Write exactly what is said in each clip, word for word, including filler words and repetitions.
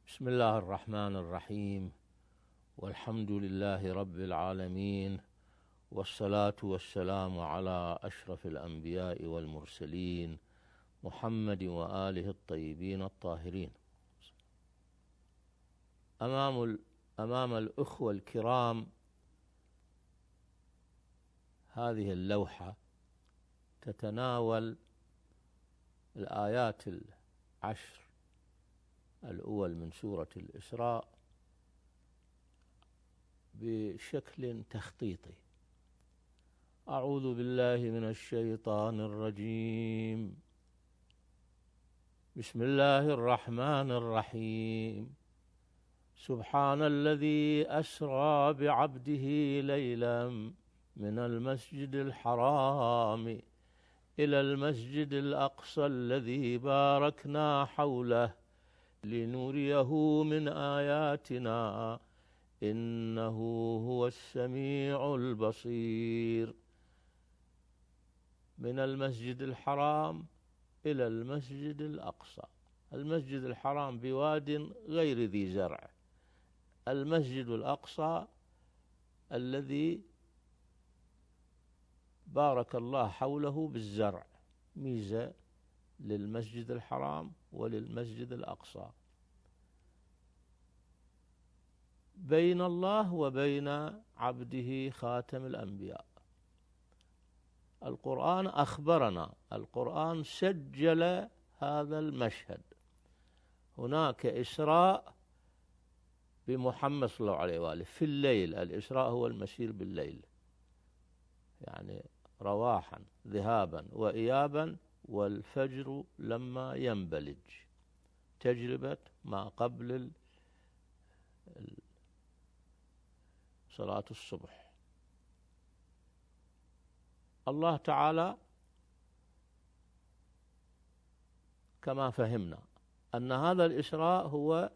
بسم الله الرحمن الرحيم، والحمد لله رب العالمين، والصلاة والسلام على أشرف الأنبياء والمرسلين محمد وآله الطيبين الطاهرين. أمام أمام الأخوة الكرام هذه اللوحة تتناول الآيات العشر الأول من سورة الإسراء بشكل تخطيطي. أعوذ بالله من الشيطان الرجيم. بسم الله الرحمن الرحيم. سبحان الذي أسرى بعبده ليلا من المسجد الحرام إلى المسجد الأقصى الذي باركنا حوله لنريه من آياتنا إنه هو السميع البصير. من المسجد الحرام إلى المسجد الأقصى. المسجد الحرام بواد غير ذي زرع، المسجد الأقصى الذي بارك الله حوله بالزرع، ميزة للمسجد الحرام وللمسجد الأقصى. بين الله وبين عبده خاتم الأنبياء. القرآن أخبرنا، القرآن سجل هذا المشهد. هناك إسراء بمحمد صلى الله عليه وآله في الليل. الإسراء هو المسير بالليل، يعني رواحا ذهابا وإيابا، والفجر لما ينبلج، تجربة ما قبل صلاة الصبح. الله تعالى كما فهمنا أن هذا الإسراء هو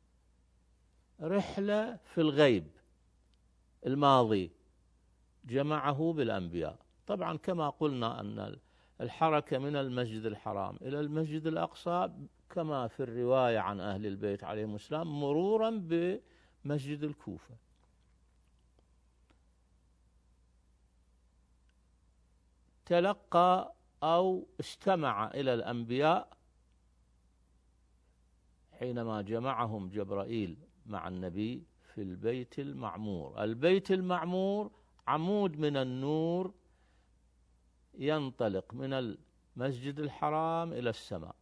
رحلة في الغيب الماضي جمعه بالأنبياء. طبعا كما قلنا أن الحركة من المسجد الحرام إلى المسجد الأقصى كما في الرواية عن أهل البيت عليهم السلام مرورا بمسجد الكوفة. تلقى أو استمع إلى الأنبياء حينما جمعهم جبرائيل مع النبي في البيت المعمور. البيت المعمور عمود من النور ينطلق من المسجد الحرام إلى السماء.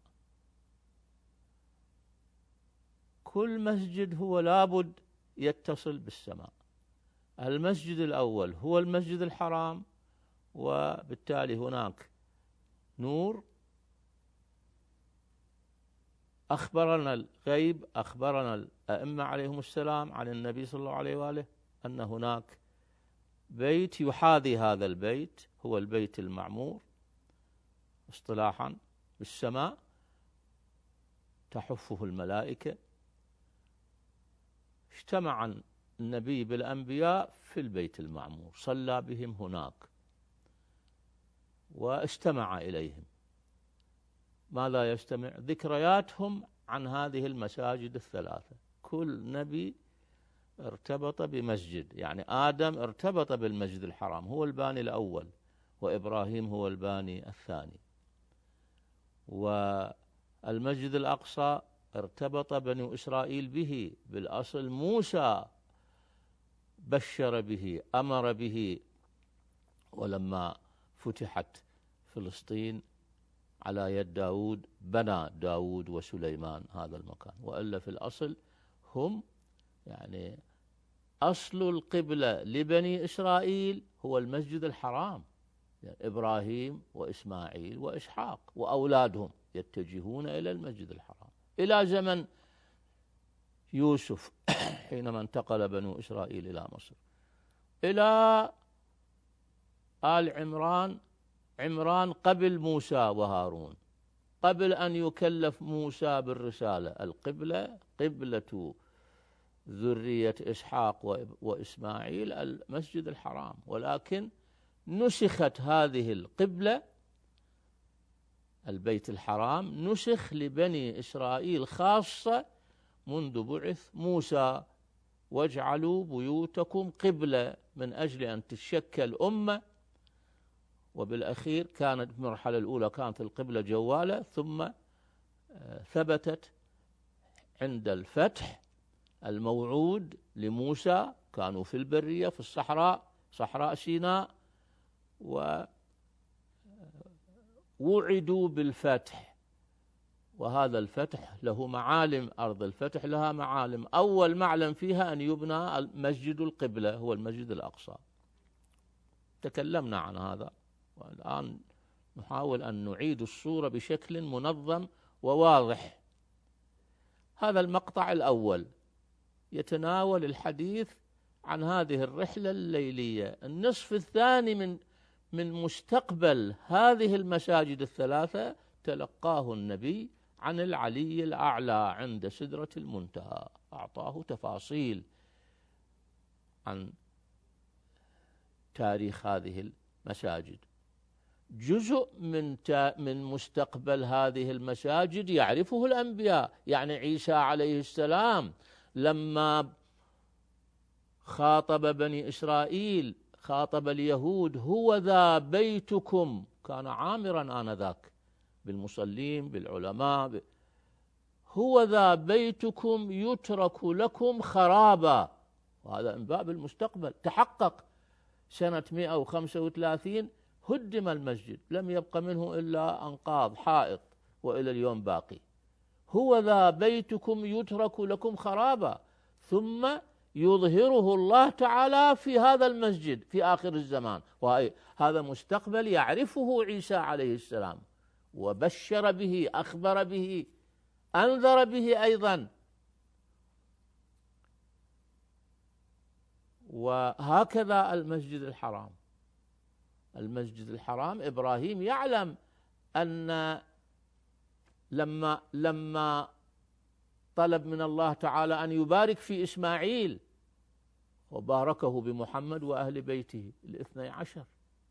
كل مسجد هو لابد يتصل بالسماء. المسجد الأول هو المسجد الحرام، وبالتالي هناك نور. أخبرنا الغيب، أخبرنا الأئمة عليهم السلام عن النبي صلى الله عليه وآله أن هناك بيت يحاذي هذا البيت، هو البيت المعمور اصطلاحا بالسماء، تحفه الملائكة. اجتمع النبي بالأنبياء في البيت المعمور، صلى بهم هناك واستمع إليهم. ماذا يستمع؟ ذكرياتهم عن هذه المساجد الثلاثة. كل نبي ارتبط بمسجد، يعني آدم ارتبط بالمسجد الحرام، هو الباني الأول، وإبراهيم هو الباني الثاني. والمسجد الأقصى ارتبط بنو إسرائيل به، بالأصل موسى بشر به، أمر به، ولما فتحت فلسطين على يد داود بنى داود وسليمان هذا المكان. وإلا في الأصل هم يعني أصل القبلة لبني إسرائيل هو المسجد الحرام، يعني إبراهيم وإسماعيل وإسحاق وأولادهم يتجهون إلى المسجد الحرام إلى زمن يوسف حينما انتقل بنو إسرائيل إلى مصر، إلى آل عمران. عمران قبل موسى وهارون، قبل أن يكلف موسى بالرسالة. القبلة قبلة ذرية إسحاق وإسماعيل المسجد الحرام، ولكن نسخت هذه القبلة البيت الحرام نسخ لبني إسرائيل خاصة منذ بعث موسى واجعلوا بيوتكم قبلة، من أجل أن تتشكل أمة. وبالأخير كانت المرحلة الأولى كانت القبلة جوالة، ثم ثبتت عند الفتح الموعود لموسى، كانوا في البرية في الصحراء صحراء سيناء، ووعدوا بالفتح. وهذا الفتح له معالم، أرض الفتح لها معالم. أول معلم فيها أن يبنى مسجد القبلة، هو المسجد الأقصى. تكلمنا عن هذا، والآن نحاول أن نعيد الصورة بشكل منظم وواضح. هذا المقطع الأول يتناول الحديث عن هذه الرحلة الليلية. النصف الثاني من من مستقبل هذه المساجد الثلاثة تلقاه النبي عن العلي الأعلى عند سدرة المنتهى، أعطاه تفاصيل عن تاريخ هذه المساجد. جزء من من مستقبل هذه المساجد يعرفه الأنبياء، يعني عيسى عليه السلام لما خاطب بني إسرائيل، خاطب اليهود: هو ذا بيتكم، كان عامرا آنذاك بالمصلين بالعلماء ب... هو ذا بيتكم يترك لكم خرابا. وهذا من باب المستقبل، تحقق سنة مئة وخمسة وثلاثين هدم المسجد، لم يبق منه إلا أنقاض حائط، وإلى اليوم باقي. هو ذا بيتكم يترك لكم خرابا، ثم يظهره الله تعالى في هذا المسجد في آخر الزمان. وهذا مستقبل يعرفه عيسى عليه السلام، وبشر به، أخبر به، أنذر به أيضا. وهكذا المسجد الحرام. المسجد الحرام إبراهيم يعلم أن لما لما طلب من الله تعالى أن يبارك في إسماعيل، وباركه بمحمد وأهل بيته الاثني عشر،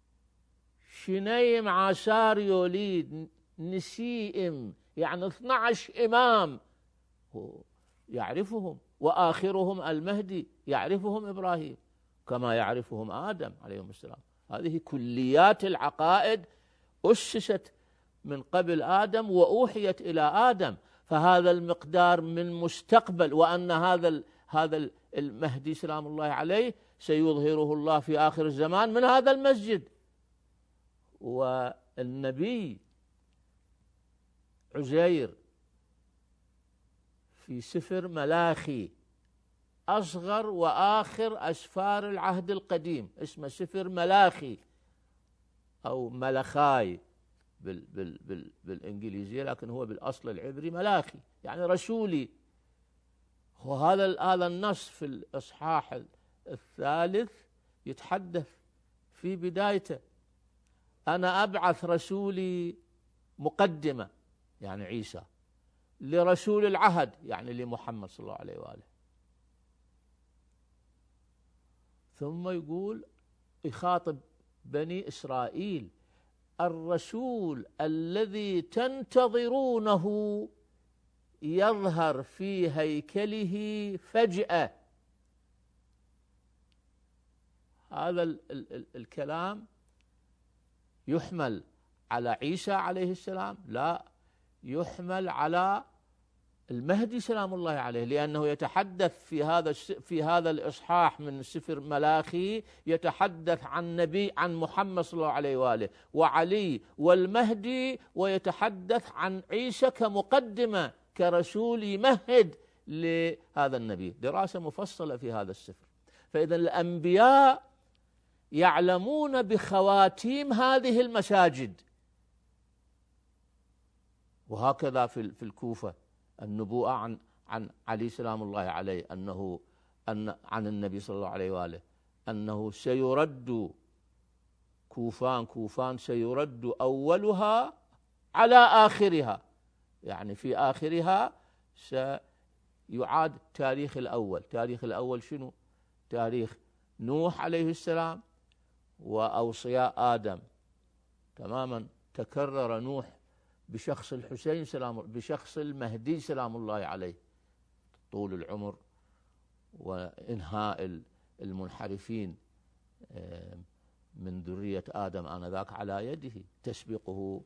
شنيم عشار يوليد نسيئم، يعني اثنى عشر إمام يعرفهم، وآخرهم المهدي يعرفهم إبراهيم كما يعرفهم آدم عليهم السلام. هذه كليات العقائد أسست من قبل آدم وأوحيت إلى آدم. فهذا المقدار من مستقبل، وأن هذا هذا المهدي سلام الله عليه سيظهره الله في آخر الزمان من هذا المسجد. والنبي عزير في سفر ملاخي، أصغر وآخر أسفار العهد القديم، اسمه سفر ملاخي أو ملخاي بال بال بال بالإنجليزية، لكن هو بالأصل العبري ملاخي، يعني رسولي. وهذا هذا النص في الإصحاح الثالث يتحدث في بدايته: أنا أبعث رسولي مقدمة، يعني عيسى، لرسول العهد، يعني لمحمد صلى الله عليه وآله. ثم يقول يخاطب بني إسرائيل: الرسول الذي تنتظرونه يظهر في هيكله فجأة. هذا ال ال ال الكلام يحمل على عيسى عليه السلام؟ لا، يحمل على المهدي سلام الله عليه، لأنه يتحدث في هذا في هذا الإصحاح من سفر ملاخي، يتحدث عن نبي عن محمد صلى الله عليه وآله وعلي والمهدي، ويتحدث عن عيسى كمقدمة كرسول يمهد لهذا النبي. دراسة مفصلة في هذا السفر. فإذا الأنبياء يعلمون بخواتيم هذه المساجد. وهكذا في في الكوفة النبوءة عن عن علي سلام الله عليه، أنه أن عن النبي صلى الله عليه وآله أنه سيرد كوفان كوفان سيرد أولها على آخرها، يعني في آخرها سيعاد تاريخ الأول. تاريخ الأول شنو؟ تاريخ نوح عليه السلام وأوصياء آدم تماما. تكرر نوح بشخص الحسين سلام، بشخص المهدي سلام الله عليه، طول العمر وإنهاء المنحرفين من ذرية آدم آنذاك على يده، تسبقه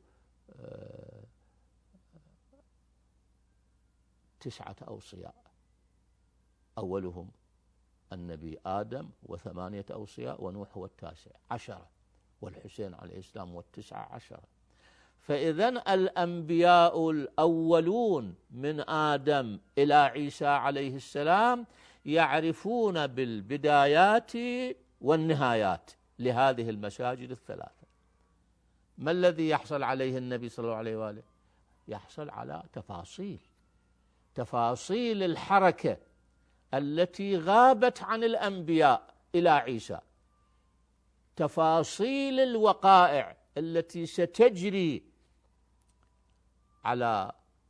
تسعة أوصياء، أولهم النبي آدم وثمانية أوصياء، ونوح هو التاسع، عشرة، والحسين عليه السلام والتسعة عشرة. فإذن الأنبياء الأولون من آدم إلى عيسى عليه السلام يعرفون بالبدايات والنهايات لهذه المساجد الثلاثة. ما الذي يحصل عليه النبي صلى الله عليه وآله؟ يحصل على تفاصيل تفاصيل الحركة التي غابت عن الأنبياء إلى عيسى، تفاصيل الوقائع التي ستجري على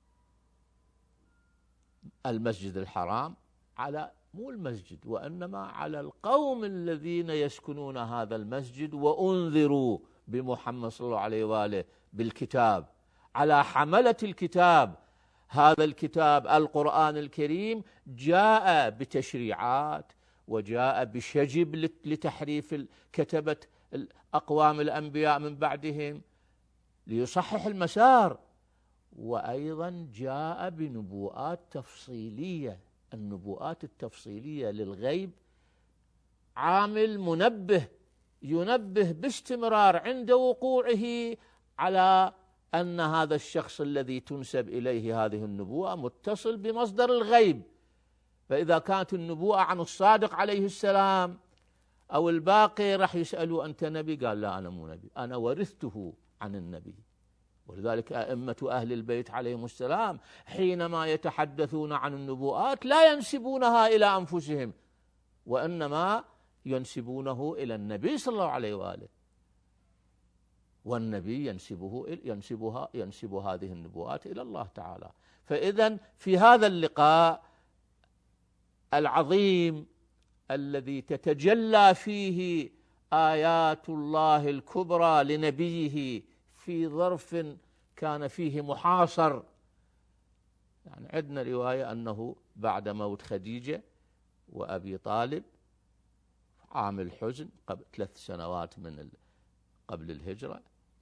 المسجد الحرام، على مو المسجد وإنما على القوم الذين يسكنون هذا المسجد وأنذروا بمحمد صلى الله عليه وآله بالكتاب، على حملة الكتاب. هذا الكتاب القرآن الكريم جاء بتشريعات وجاء بشجب لتحريف كتبة أقوام الأنبياء من بعدهم ليصحح المسار، وأيضا جاء بنبوءات تفصيلية. النبوءات التفصيلية للغيب عامل منبه ينبه باستمرار عند وقوعه على أن هذا الشخص الذي تنسب إليه هذه النبوءة متصل بمصدر الغيب. فإذا كانت النبوءة عن الصادق عليه السلام أو الباقي راح يسألوا أنت نبي؟ قال لا أنا مو نبي، أنا ورثته عن النبي. ولذلك أئمة أهل البيت عليهم السلام حينما يتحدثون عن النبوءات لا ينسبونها إلى أنفسهم، وإنما ينسبونه إلى النبي صلى الله عليه وآله، والنبي ينسبه ينسبها ينسب هذه النبوءات إلى الله تعالى. فإذا في هذا اللقاء العظيم الذي تتجلى فيه آيات الله الكبرى لنبيه في ظرف كان فيه محاصر، يعني عندنا رواية أنه بعد موت خديجة وأبي طالب عام الحزن قبل ثلاث سنوات من قبل الهجرة،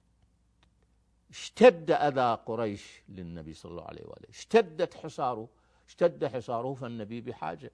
اشتد أذى قريش للنبي صلى الله عليه وآله، اشتدت حصاره اشتد حصاره فالنبي بحاجة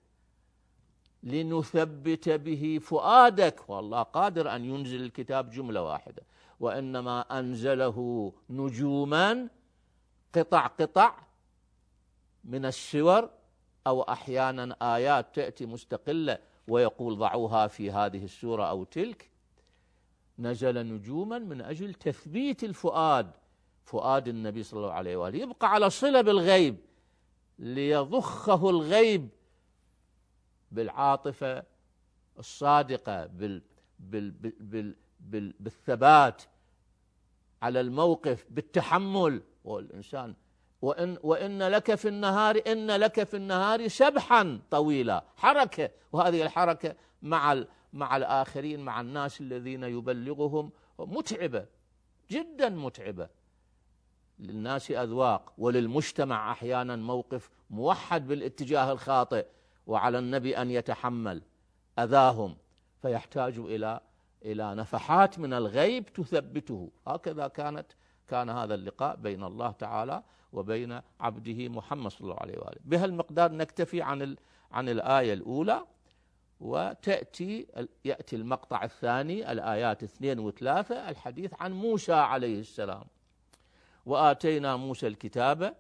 لنثبت به فؤادك، والله قادر أن ينزل الكتاب جملة واحدة، وإنما أنزله نجوما قطع قطع من السور، أو أحيانا آيات تأتي مستقلة ويقول ضعوها في هذه السورة أو تلك. نزل نجوما من أجل تثبيت الفؤاد، فؤاد النبي صلى الله عليه وآله يبقى على صلة بالغيب، ليضخه الغيب بالعاطفة الصادقة، بال بال بال بال بالثبات على الموقف، بالتحمل. والإنسان وإن, وإن لك في النهار إن لك في النهار سبحا طويلا، حركة، وهذه الحركة مع مع الآخرين، مع الناس الذين يبلغهم متعبة جدا، متعبة للناس أذواق، وللمجتمع أحيانا موقف موحد بالاتجاه الخاطئ، وعلى النبي أن يتحمل أذاهم، فيحتاج إلى إلى نفحات من الغيب تثبته. هكذا كانت كان هذا اللقاء بين الله تعالى وبين عبده محمد صلى الله عليه وآله. بهالمقدار نكتفي عن عن الآية الأولى، وتأتي يأتي المقطع الثاني الآيات اثنين وثلاثة الحديث عن موسى عليه السلام. وآتينا موسى الكتاب،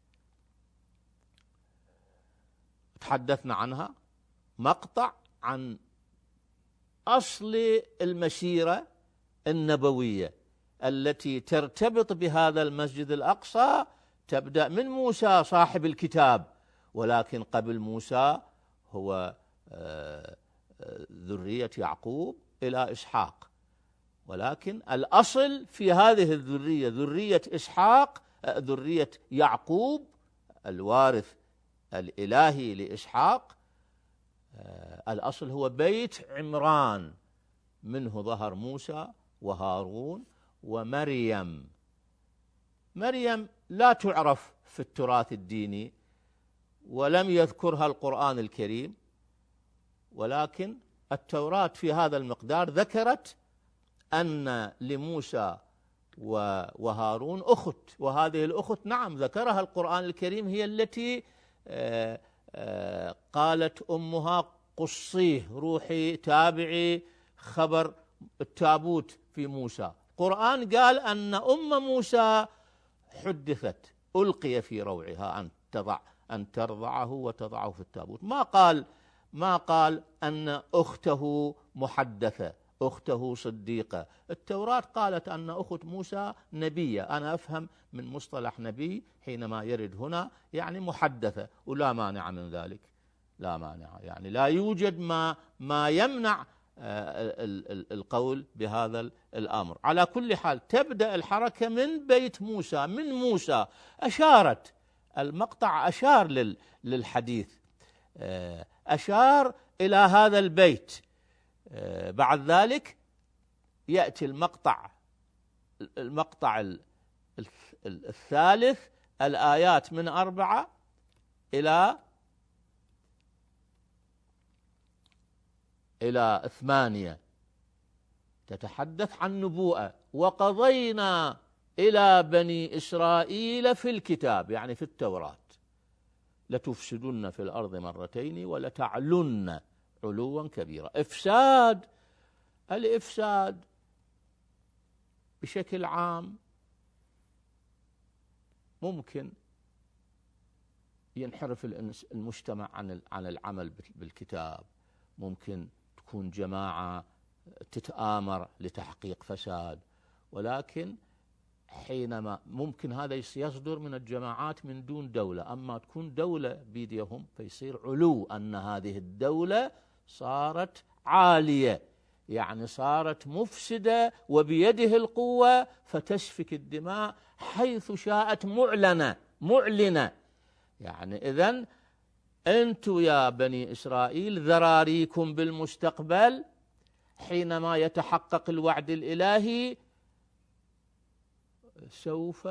تحدثنا عنها، مقطع عن أصل المسيرة النبوية التي ترتبط بهذا المسجد الأقصى، تبدأ من موسى صاحب الكتاب، ولكن قبل موسى هو ذرية يعقوب إلى إسحاق، ولكن الأصل في هذه الذرية ذرية إسحاق، ذرية يعقوب الوارث الإلهي لإسحاق. الأصل هو بيت عمران، منه ظهر موسى وهارون ومريم. مريم لا تعرف في التراث الديني، ولم يذكرها القرآن الكريم، ولكن التوراة في هذا المقدار ذكرت أن لموسى وهارون أخت، وهذه الأخت نعم ذكرها القرآن الكريم، هي التي قالت أمها قصيه، روحي تابعي خبر التابوت في موسى. القرآن قال أن أم موسى حدثت ألقي في روعها أن تضع أن ترضعه وتضعه في التابوت. ما قال ما قال أن أخته محدثة، أخته صديقة. التوراة قالت أن أخت موسى نبية. أنا أفهم من مصطلح نبي حينما يرد هنا يعني محدثة، ولا مانع من ذلك، لا مانع، يعني لا يوجد ما ما يمنع القول بهذا الأمر. على كل حال تبدأ الحركة من بيت موسى، من موسى. أشارت المقطع أشار للحديث، أشار إلى هذا البيت. بعد ذلك يأتي المقطع المقطع الثالث، الآيات من أربعة إلى إلى ثمانية، تتحدث عن نبوءة. وقضينا إلى بني إسرائيل في الكتاب، يعني في التوراة، لتفسدن في الأرض مرتين ولتعلن علوا كبيرا. إفساد، الإفساد بشكل عام ممكن ينحرف المجتمع عن عن العمل بالكتاب، ممكن تكون جماعة تتآمر لتحقيق فساد، ولكن حينما ممكن هذا يصدر من الجماعات من دون دولة، أما تكون دولة بيديهم فيصير علو، أن هذه الدولة صارت عالية، يعني صارت مفسدة وبيده القوة فتسفك الدماء حيث شاءت، معلنة معلنة. يعني إذن أنتم يا بني إسرائيل ذراريكم بالمستقبل حينما يتحقق الوعد الإلهي سوف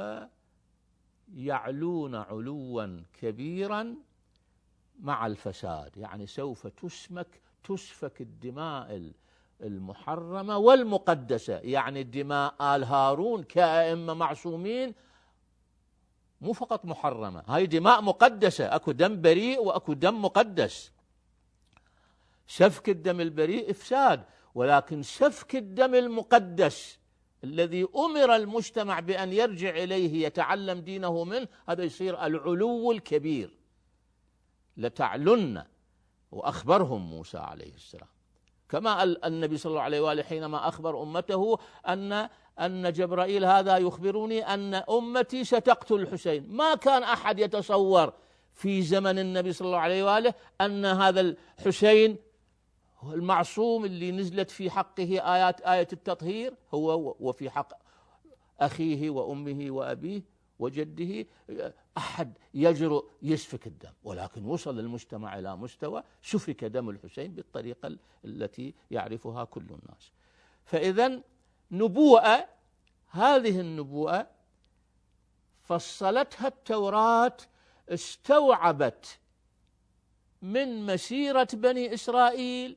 يعلون علوا كبيرا مع الفساد، يعني سوف تسمك تسفك الدماء المحرمة والمقدسة. يعني دماء آل هارون كأئمة معصومين مو فقط محرمة، هاي دماء مقدسة، أكو دم بريء وأكو دم مقدس. سفك الدم البريء إفساد، ولكن سفك الدم المقدس الذي أمر المجتمع بأن يرجع إليه يتعلم دينه منه، هذا يصير العلو الكبير. لتعلن، وأخبرهم موسى عليه السلام، كما النبي صلى الله عليه وآله حينما أخبر أمته أن أن جبرائيل هذا يخبرني أن أمتي ستقتل الحسين. ما كان أحد يتصور في زمن النبي صلى الله عليه وآله أن هذا الحسين المعصوم اللي نزلت في حقه آيات آية التطهير هو وفي حق أخيه وأمه وأبيه وجده أحد يجرؤ يسفك الدم، ولكن وصل المجتمع إلى مستوى سفك دم الحسين بالطريقة التي يعرفها كل الناس. فإذا نبوءة، هذه النبوءة فصلتها التوراة، استوعبت من مسيرة بني إسرائيل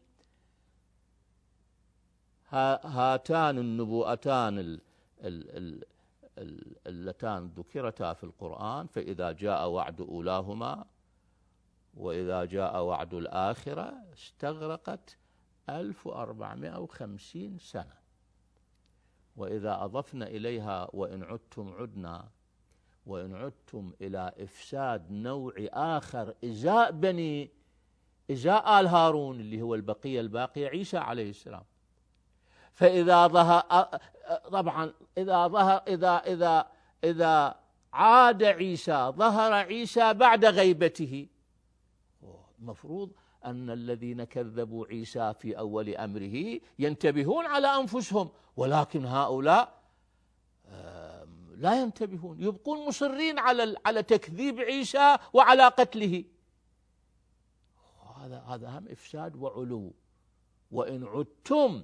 هاتان النبوءتان ال ال ال اللتان ذكرتا في القرآن. فإذا جاء وعد أولاهما وإذا جاء وعد الآخرة استغرقت ألف وأربعمائة وخمسين سنة. وإذا أضفنا إليها وإن عدتم عدنا، وإن عدتم إلى إفساد نوع آخر إزاء بني إزاء آل هارون اللي هو البقية الباقية عيسى عليه السلام. فإذا ظهر طبعا إذا ظهر إذا إذا إذا عاد عيسى ظهر عيسى بعد غيبته. المفروض أن الذين كذبوا عيسى في أول أمره ينتبهون على أنفسهم، ولكن هؤلاء لا ينتبهون، يبقون مصرين على على تكذيب عيسى وعلى قتله. هذا هذا هم إفساد وعلو. وإن عدتم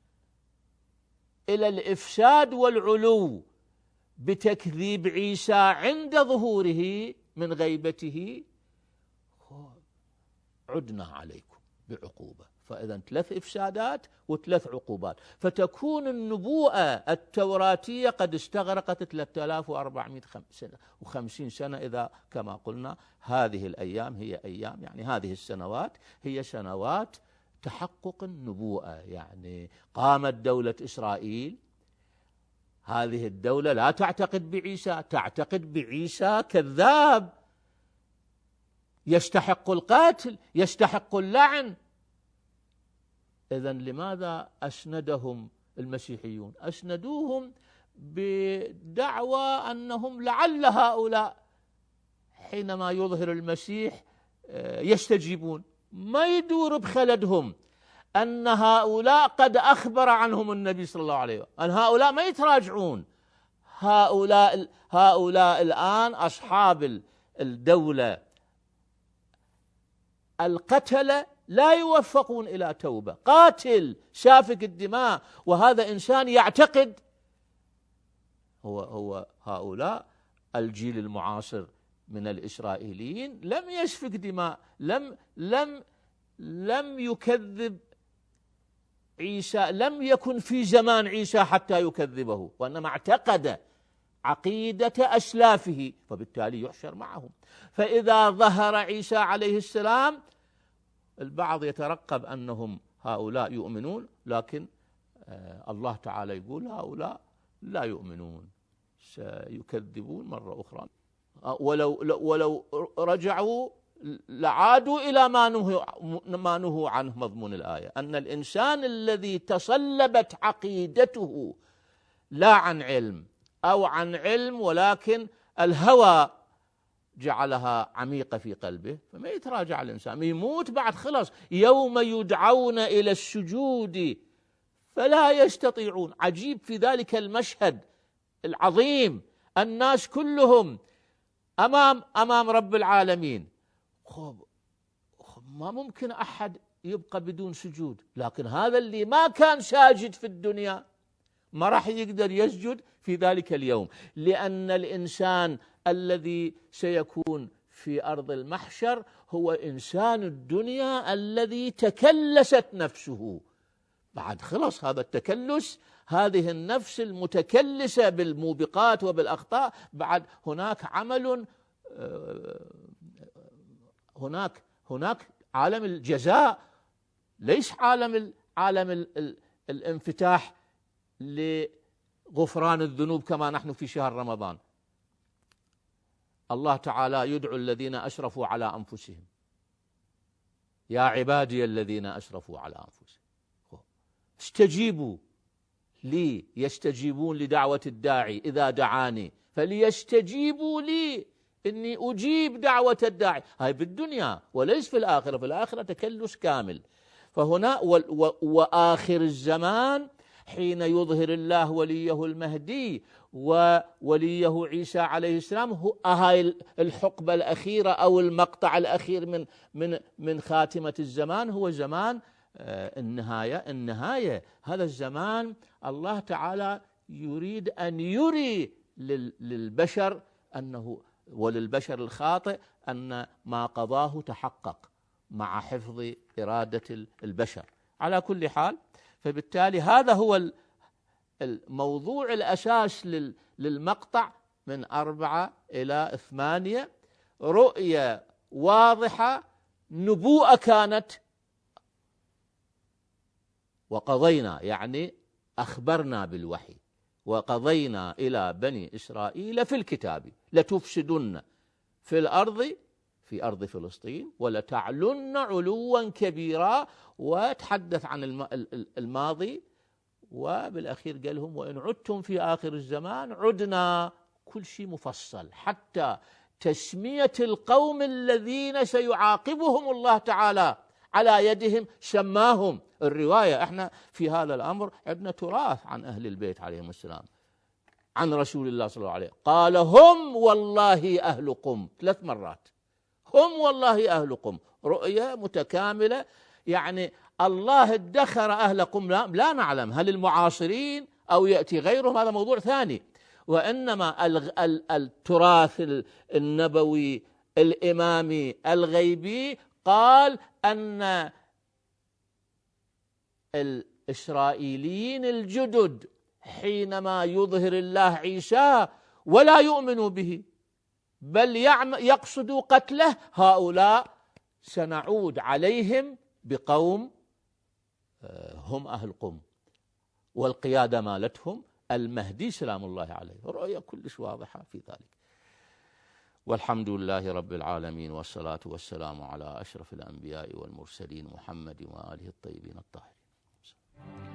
إلى الإفساد والعلو بتكذيب عيسى عند ظهوره من غيبته، عدنا عليكم بعقوبة. فإذا ثلاث إفسادات وثلاث عقوبات، فتكون النبوءة التوراتية قد استغرقت ثلاثة آلاف وأربعمائة وخمسين سنة، إذا كما قلنا هذه الأيام هي أيام، يعني هذه السنوات هي سنوات تحقق النبوءة. يعني قامت دولة إسرائيل، هذه الدولة لا تعتقد بعيسى، تعتقد بعيسى كذاب يستحق القتل، يستحق اللعن. إذن لماذا أسندهم المسيحيون؟ أسندوهم بدعوى أنهم لعل هؤلاء حينما يظهر المسيح يستجيبون. ما يدور بخلدهم أن هؤلاء قد أخبر عنهم النبي صلى الله عليه وسلم، أن هؤلاء ما يتراجعون. هؤلاء هؤلاء الآن أصحاب الدولة القتلة لا يوفقون إلى توبة. قاتل سافك الدماء، وهذا إنسان يعتقد. هو هو هؤلاء الجيل المعاصر من الإسرائيليين لم يسفك دماء، لم لم لم يكذب عيسى، لم يكن في زمان عيسى حتى يكذبه، وإنما اعتقد عقيدة أسلافه، فبالتالي يحشر معهم. فإذا ظهر عيسى عليه السلام البعض يترقب أنهم هؤلاء يؤمنون، لكن آه الله تعالى يقول هؤلاء لا يؤمنون، سيكذبون مرة أخرى. آه ولو ولو رجعوا لعادوا إلى ما نهوا ما نهوا عنه. مضمون الآية أن الإنسان الذي تصلبت عقيدته لا عن علم أو عن علم، ولكن الهوى جعلها عميقة في قلبه، فما يتراجع الإنسان، يموت بعد خلص. يوم يدعون إلى السجود فلا يستطيعون. عجيب في ذلك المشهد العظيم، الناس كلهم أمام أمام رب العالمين. ما ممكن أحد يبقى بدون سجود، لكن هذا اللي ما كان ساجد في الدنيا ما راح يقدر يسجد في ذلك اليوم، لأن الإنسان الذي سيكون في أرض المحشر هو إنسان الدنيا الذي تكلست نفسه. بعد خلص هذا التكلس، هذه النفس المتكلسة بالموبقات وبالأخطاء، بعد هناك عمل، هناك هناك عالم الجزاء، ليس عالم عالم الانفتاح لغفران الذنوب كما نحن في شهر رمضان. الله تعالى يدعو الذين أشرفوا على أنفسهم، يا عبادي الذين أشرفوا على أنفسهم استجيبوا لي. يستجيبون لدعوة الداعي إذا دعاني فليستجيبوا لي إني أجيب دعوة الداعي. هاي بالدنيا وليس في الآخرة، في الآخرة تكلس كامل. فهنا وآخر الزمان حين يظهر الله وليه المهدي ووليه عيسى عليه السلام، هو هاي الحقبة الأخيرة أو المقطع الأخير من من من خاتمة الزمان، هو زمان النهاية. النهاية هذا الزمان الله تعالى يريد أن يري للبشر أنه وللبشر الخاطئ أن ما قضاه تحقق مع حفظ إرادة البشر. على كل حال، فبالتالي هذا هو الموضوع الأساس للمقطع من أربعة إلى ثمانية. رؤية واضحة، نبوءة كانت، وقضينا يعني أخبرنا بالوحي، وقضينا إلى بني إسرائيل في الكتاب لتفسدن في الأرض، في أرض فلسطين، ولتعلن علوا كبيرا. وتحدث عن الماضي، وبالأخير قال لهم وإن عدتم في آخر الزمان عدنا. كل شيء مفصل، حتى تسمية القوم الذين سيعاقبهم الله تعالى على يدهم سماهم. الرواية احنا في هذا الأمر عندنا تراث عن أهل البيت عليهم السلام عن رسول الله صلى الله عليه وسلم، قال هم والله أهل قم ثلاث مرات، هم والله أهل قم. رؤية متكاملة، يعني الله ادخر أهل قم، لا, لا نعلم هل المعاصرين أو يأتي غيرهم، هذا موضوع ثاني. وإنما التراث النبوي الإمامي الغيبي قال أن الإسرائيليين الجدد حينما يظهر الله عيسى ولا يؤمنوا به بل يقصدوا قتله، هؤلاء سنعود عليهم بقوم هم أهل قم، والقيادة مالتهم المهدي سلام الله عليه. رؤية كلش واضحة في ذلك. والحمد لله رب العالمين، والصلاة والسلام على أشرف الأنبياء والمرسلين محمد وآله الطيبين الطاهرين.